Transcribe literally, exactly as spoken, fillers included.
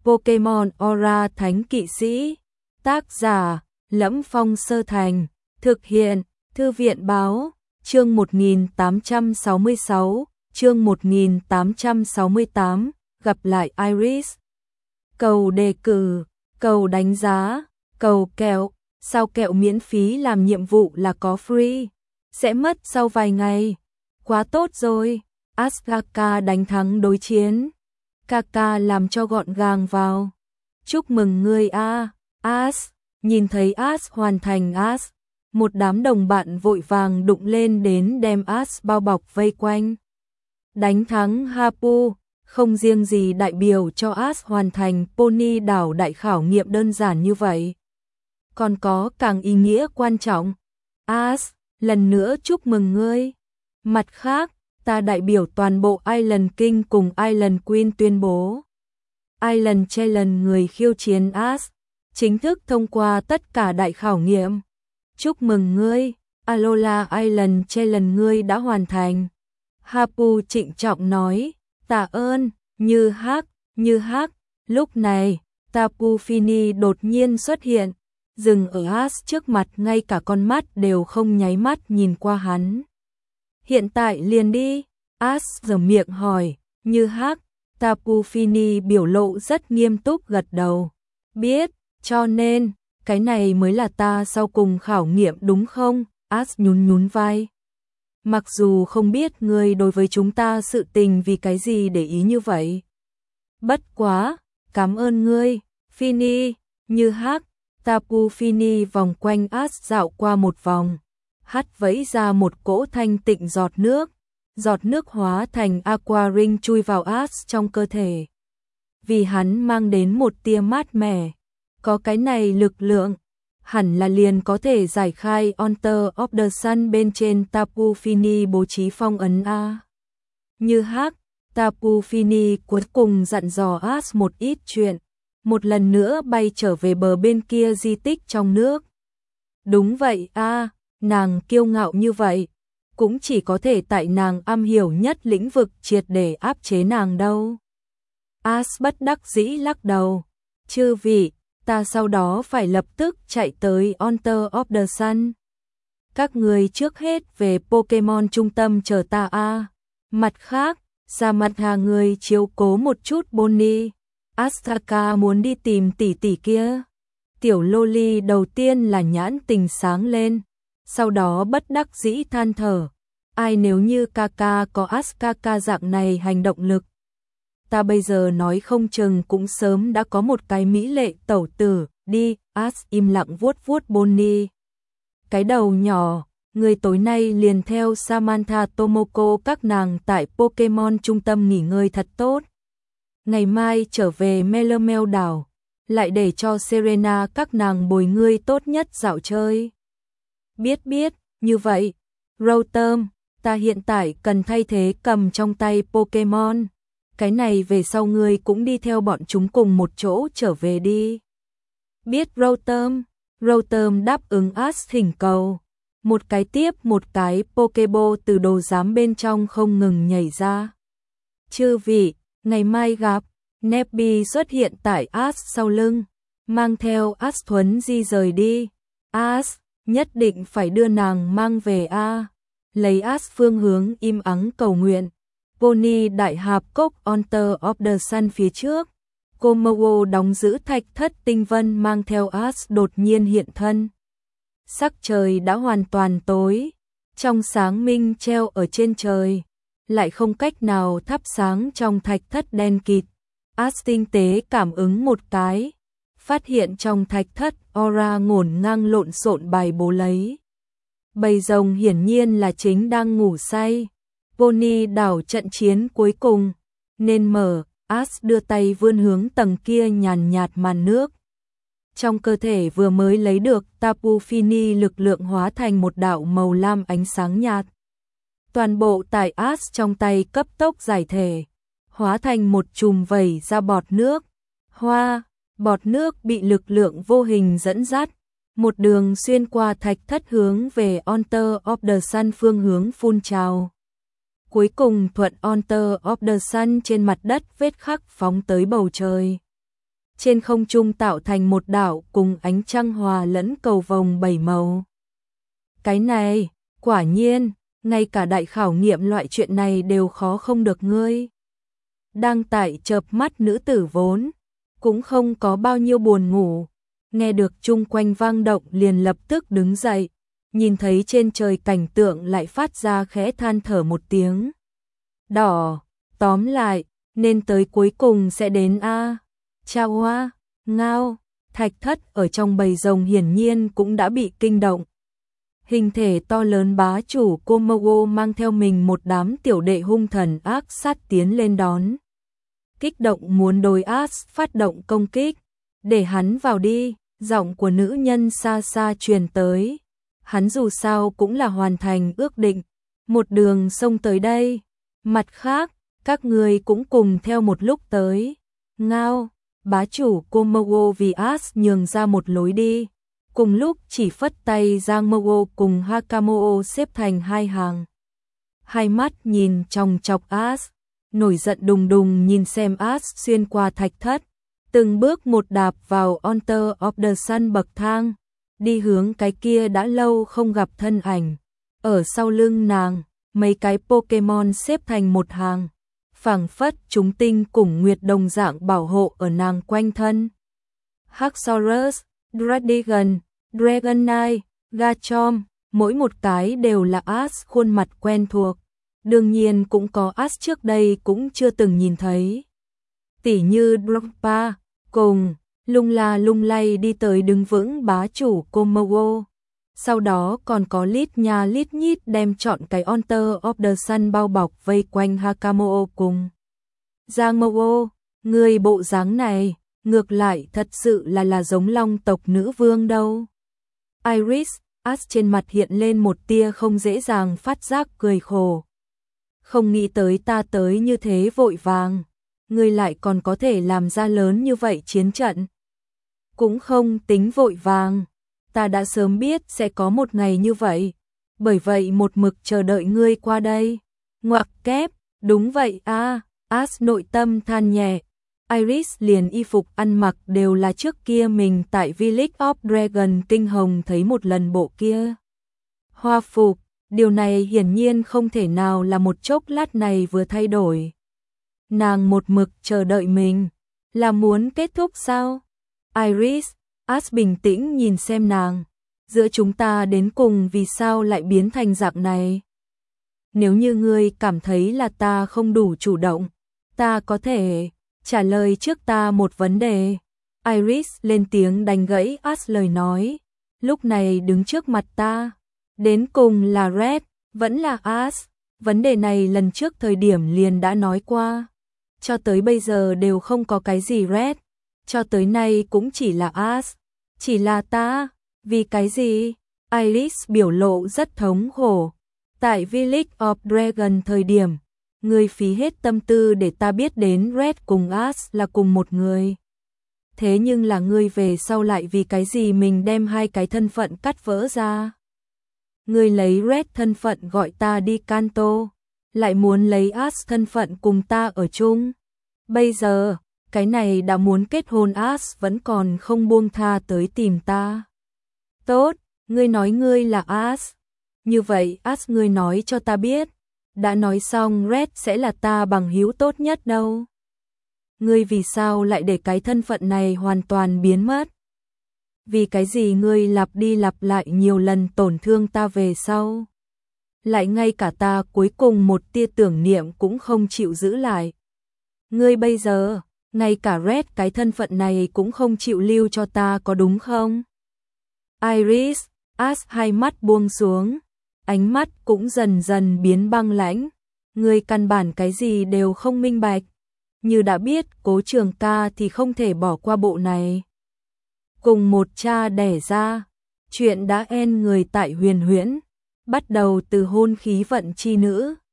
Pokemon Aura Thánh Kỵ Sĩ. Tác giả: Lẫm Phong Sơ Thành. Thực hiện: Thư viện Báo. Chương một nghìn tám trăm sáu mươi sáu, chương một nghìn tám trăm sáu mươi tám, gặp lại Iris. Cầu đề cử, cầu đánh giá, cầu kẹo, sao kẹo miễn phí làm nhiệm vụ là có free, sẽ mất sau vài ngày. Quá tốt rồi, Asaka đánh thắng đối chiến. Kaka làm cho gọn gàng vào. Chúc mừng ngươi a, As. Nhìn thấy As hoàn thành As, một đám đồng bạn vội vàng đụng lên đến đem As bao bọc vây quanh. Đánh thắng Hapu, không riêng gì đại biểu cho As hoàn thành Pony đảo đại khảo nghiệm đơn giản như vậy, còn có càng ý nghĩa quan trọng. As, lần nữa chúc mừng ngươi. Mặt khác, ta đại biểu toàn bộ Island King cùng Island Queen tuyên bố, Island Challenge người khiêu chiến As chính thức thông qua tất cả đại khảo nghiệm. Chúc mừng ngươi, Alola Island Challenge ngươi đã hoàn thành. Hapu trịnh trọng nói, tạ ơn, như hắc, như hắc. Lúc này, Tapu Fini đột nhiên xuất hiện, dừng ở As trước mặt, ngay cả con mắt đều không nháy mắt nhìn qua hắn. Hiện tại liền đi, As giở miệng hỏi, như hắc. Tapu Fini biểu lộ rất nghiêm túc gật đầu. Biết, cho nên, cái này mới là ta sau cùng khảo nghiệm đúng không? As nhún nhún vai. Mặc dù không biết ngươi đối với chúng ta sự tình vì cái gì để ý như vậy. Bất quá, cảm ơn ngươi, Fini, như hắc. Tapu Fini vòng quanh As dạo qua một vòng, hắt vẫy ra một cỗ thanh tịnh giọt nước. Giọt nước hóa thành aqua ring chui vào As trong cơ thể. Vì hắn mang đến một tia mát mẻ. Có cái này lực lượng, hẳn là liền có thể giải khai Altar of the Sun bên trên Tapu Fini bố trí phong ấn a. Như hắc, Tapu Fini cuối cùng dặn dò As một ít chuyện, một lần nữa bay trở về bờ bên kia di tích trong nước. Đúng vậy a, nàng kiêu ngạo như vậy, cũng chỉ có thể tại nàng am hiểu nhất lĩnh vực triệt để áp chế nàng đâu. As bất đắc dĩ lắc đầu, chư vị, ta sau đó phải lập tức chạy tới Altar of the Sun. Các người trước hết về Pokemon trung tâm chờ ta a. Mặt khác, Samantha người chiếu cố một chút Bonnie. Asaka muốn đi tìm tỷ tỷ kia. Tiểu Loli đầu tiên là nhãn tình sáng lên, sau đó bất đắc dĩ than thở. Ai nếu như Kaka có Asaka dạng này hành động lực, ta bây giờ nói không chừng cũng sớm đã có một cái mỹ lệ tẩu tử. Đi, As im lặng vuốt vuốt Bonnie. Cái đầu nhỏ, người tối nay liền theo Samantha Tomoko các nàng tại Pokemon trung tâm nghỉ ngơi thật tốt. Ngày mai trở về Melamel đảo, lại để cho Serena các nàng bồi ngươi tốt nhất dạo chơi. Biết biết, như vậy, Rotom, ta hiện tại cần thay thế cầm trong tay Pokemon. Cái này về sau ngươi cũng đi theo bọn chúng cùng một chỗ trở về đi. Biết Rotom. Rotom đáp ứng As thỉnh cầu. Một cái tiếp một cái Pokeball từ đồ giám bên trong không ngừng nhảy ra. Chư vị, ngày mai gặp. Nebby xuất hiện tại As sau lưng, mang theo As thuấn di rời đi. As, nhất định phải đưa nàng mang về a. Lấy As phương hướng im ắng cầu nguyện. Pony đại hạp cốc Altar of the Sun phía trước. Komodo đóng giữ thạch thất tinh vân mang theo As đột nhiên hiện thân. Sắc trời đã hoàn toàn tối, trong sáng minh treo ở trên trời, lại không cách nào thắp sáng trong thạch thất đen kịt. As tinh tế cảm ứng một cái, phát hiện trong thạch thất aura ngổn ngang lộn xộn bài bố lấy. Bầy rồng hiển nhiên là chính đang ngủ say. Pony đảo trận chiến cuối cùng, nên mở. As đưa tay vươn hướng tầng kia nhàn nhạt màn nước. Trong cơ thể vừa mới lấy được Tapu Fini lực lượng hóa thành một đạo màu lam ánh sáng nhạt. Toàn bộ tại As trong tay cấp tốc giải thể, hóa thành một chùm vẩy ra bọt nước. Hoa, bọt nước bị lực lượng vô hình dẫn dắt, một đường xuyên qua thạch thất hướng về Altar of the Sun phương hướng phun trào. Cuối cùng thuận Altar of the Sun trên mặt đất vết khắc phóng tới bầu trời. trên không trung tạo thành một đảo cùng ánh trăng hòa lẫn cầu vồng bảy màu. Cái này, quả nhiên, ngay cả đại khảo nghiệm loại chuyện này đều khó không được ngươi. Đang tại chợp mắt nữ tử vốn, cũng không có bao nhiêu buồn ngủ, nghe được chung quanh vang động liền lập tức đứng dậy, nhìn thấy trên trời cảnh tượng lại phát ra khẽ than thở một tiếng. Đỏ, tóm lại, nên tới cuối cùng sẽ đến a. Cha hoa, ngao, Thạch Thất ở trong bầy rồng hiển nhiên cũng đã bị kinh động. Hình thể to lớn bá chủ Komodo mang theo mình một đám tiểu đệ hung thần ác sát tiến lên đón. Kích động muốn đối As phát động công kích, để hắn vào đi, giọng của nữ nhân xa xa truyền tới. Hắn dù sao cũng là hoàn thành ước định, một đường xông tới đây. Mặt khác, các người cũng cùng theo một lúc tới. Ngao, bá chủ Komodo vì As nhường ra một lối đi. Cùng lúc chỉ phất tay Giang Mogo cùng Hakamoto xếp thành hai hàng. Hai mắt nhìn chòng chọc As, nổi giận đùng đùng nhìn xem As xuyên qua thạch thất, từng bước một đạp vào Altar of the Sun bậc thang, đi hướng cái kia đã lâu không gặp thân ảnh. Ở sau lưng nàng, mấy cái Pokemon xếp thành một hàng, phảng phất chúng tinh cùng nguyệt đồng dạng bảo hộ ở nàng quanh thân. Haxorus, Dragon, Dragonite, Garchomp, mỗi một cái đều là As khuôn mặt quen thuộc. Đương nhiên cũng có As trước đây cũng chưa từng nhìn thấy. Tỉ như Droppa, cùng, lung la lung lay đi tới đứng vững bá chủ Komodo. Sau đó còn có lít nha lít nhít đem chọn cái Altar of the Sun bao bọc vây quanh Hakamoto cùng. Giang Mogo, người bộ dáng này, ngược lại thật sự là là giống long tộc nữ vương đâu. Iris, As trên mặt hiện lên một tia không dễ dàng phát giác cười khổ. Không nghĩ tới ta tới như thế vội vàng, ngươi lại còn có thể làm ra lớn như vậy chiến trận. Cũng không tính vội vàng, ta đã sớm biết sẽ có một ngày như vậy, bởi vậy một mực chờ đợi ngươi qua đây. Ngoặc kép, đúng vậy a, à, As nội tâm than nhẹ. Iris liền y phục ăn mặc đều là trước kia mình tại Village of Dragon Kinh Hồng thấy một lần bộ kia. Hoa phục, điều này hiển nhiên không thể nào là một chốc lát này vừa thay đổi. Nàng một mực chờ đợi mình, là muốn kết thúc sao? Iris, As bình tĩnh nhìn xem nàng, giữa chúng ta đến cùng vì sao lại biến thành dạng này? Nếu như ngươi cảm thấy là ta không đủ chủ động, ta có thể trả lời trước ta một vấn đề. Iris lên tiếng đánh gãy As lời nói. Lúc này đứng trước mặt ta, đến cùng là Red, vẫn là As. Vấn đề này lần trước thời điểm liền đã nói qua. Cho tới bây giờ đều không có cái gì Red. Cho tới nay cũng chỉ là As. Chỉ là ta. Vì cái gì? Iris biểu lộ rất thống khổ. Tại Village of Dragon thời điểm, ngươi phí hết tâm tư để ta biết đến Red cùng As là cùng một người. Thế nhưng là ngươi về sau lại vì cái gì mình đem hai cái thân phận cắt vỡ ra? Ngươi lấy Red thân phận gọi ta đi Kanto, lại muốn lấy As thân phận cùng ta ở chung. Bây giờ, cái này đã muốn kết hôn As vẫn còn không buông tha tới tìm ta. Tốt, ngươi nói ngươi là As. Như vậy As ngươi nói cho ta biết. Đã nói xong Red sẽ là ta bằng hữu tốt nhất đâu. Ngươi vì sao lại để cái thân phận này hoàn toàn biến mất? Vì cái gì ngươi lặp đi lặp lại nhiều lần tổn thương ta về sau? Lại ngay cả ta cuối cùng một tia tưởng niệm cũng không chịu giữ lại. Ngươi bây giờ, ngay cả Red cái thân phận này cũng không chịu lưu cho ta có đúng không? Iris, As hai mắt buông xuống. Ánh mắt cũng dần dần biến băng lãnh. Ngươi căn bản cái gì đều không minh bạch. Như đã biết Cố Trường Ca thì không thể bỏ qua bộ này. Cùng một cha đẻ ra, chuyện đã en người tại Huyền Huyễn, bắt đầu từ hôn khí vận chi nữ,